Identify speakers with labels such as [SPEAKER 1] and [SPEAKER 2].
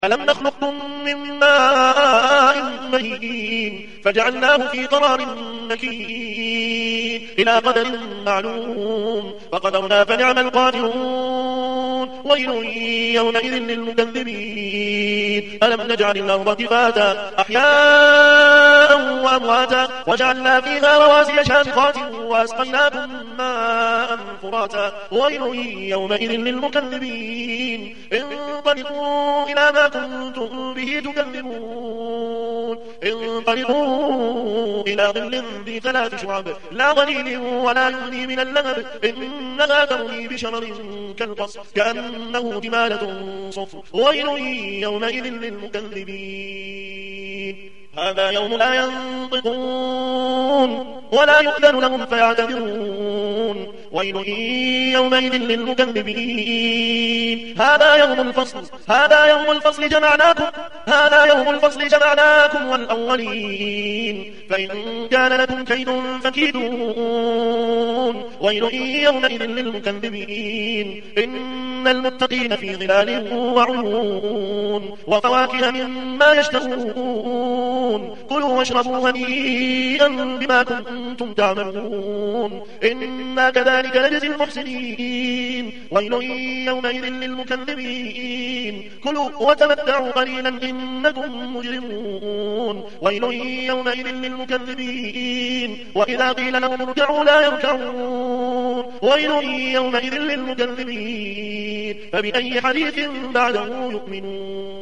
[SPEAKER 1] ألم نخلقكم من ماء مهين فجعلناه في قرار مكين إلى قدر معلوم فقدرنا فنعم القادرون ويل يومئذ للمكذبين ألم نجعل الأرض كفاتا أحياء وأمواتا وجعلنا فيها رواسي شامخات وأسقيناكم ماء فراتا ويل يومئذ للمكذبين انطلقوا إلى ما كنتم به تكذبون انطلقوا إلى ظل ذي 3 شعب لا ظليل ولا يغني من اللهب إنها ترمي بشرر كالقصر كأنه جمالة صفر ويل يومئذ للمكذبين هذا يوم لا ينطقون ولا يؤذن لهم فيعتذرون ويل يومئذ للمكذبين هذا يوم الفصل جمعناكم والأولين فإن كان لكم كيد فكيدون ويل يومئذ للمكذبين إن المتقين في ظلال وعيون وفواكه مما يشتهون كلوا واشربوا هنيئا بما كنتم تعملون إنا كذلك نجزي المحسنين ويل يومئذ للمكذبين كلوا وتمتعوا قليلا إنكم مجرمون ويل يومئذ للمكذبين وإذا قيل لهم اركعوا لا يركعون ويل يومئذ للمكذبين فبأي حديث بعده يؤمنون